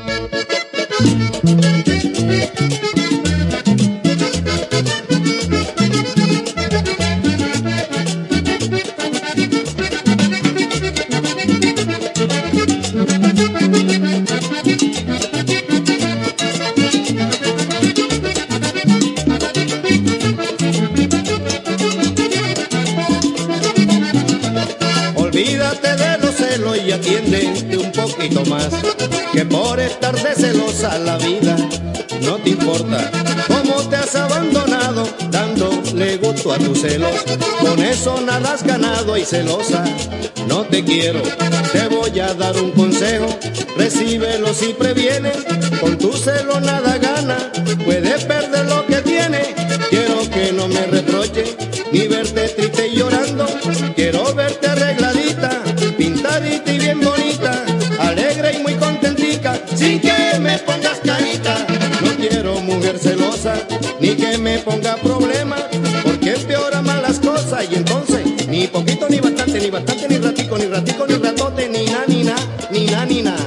Olvídate de los celos y atiéndete un poquito más, que por estar de celosa la vida no te importa. Cómo te has abandonado dándole gusto a tus celos, con eso nada has ganado y celosa no te quiero. Te voy a dar un consejo, recíbelo si previenes, con tu celo nada gana, puedes perder lo que tienes. Quiero que no me reproches, ni verte triste y llorando, quiero verte arregladita, pintadita y bien bonita, alegre y muy contentica, sin que me pongas carita. No quiero mujer celosa, ni que me ponga problema, porque empeora más las cosas y entonces ni poquito ni bastante, ni bastante ni ratico, ni ratico ni ratote, ni na, ni na, ni na, ni na.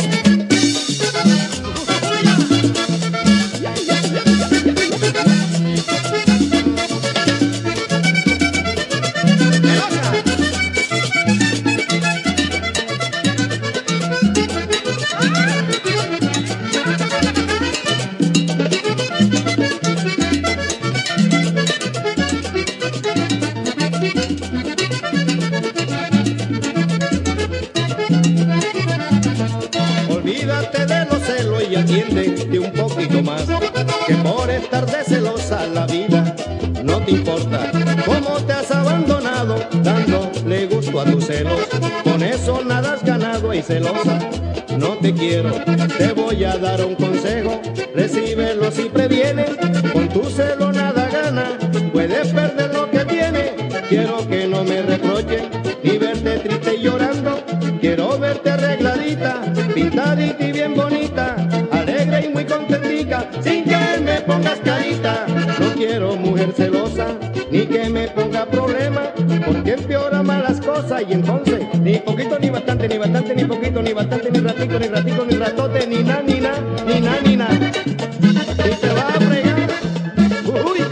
Olvídate de los celos y atiéndete un poquito más, que por estar de celosa la vida no te importa. Cómo te has abandonado dándole gusto a tus celos, con eso nada has ganado y celosa no te quiero. Te voy a dar un consejo, recíbelo si previenes, con tu celo nada gana, puedes perder lo que tienes. Quiero que no me reproches, ni verte triste y llorando, quiero verte arregladita, pintadita y bien bonita, alegre y muy contentica, sin que me pongas carita. No quiero mujer celosa, ni que me ponga problema, porque empeora más las cosas y entonces ni poquito ni bastante, ni bastante ni poquito, ni bastante ni ratico, ni ratico ni ratote, ni na, ni na, ni na, ni na. Y te va a fregar. Uy.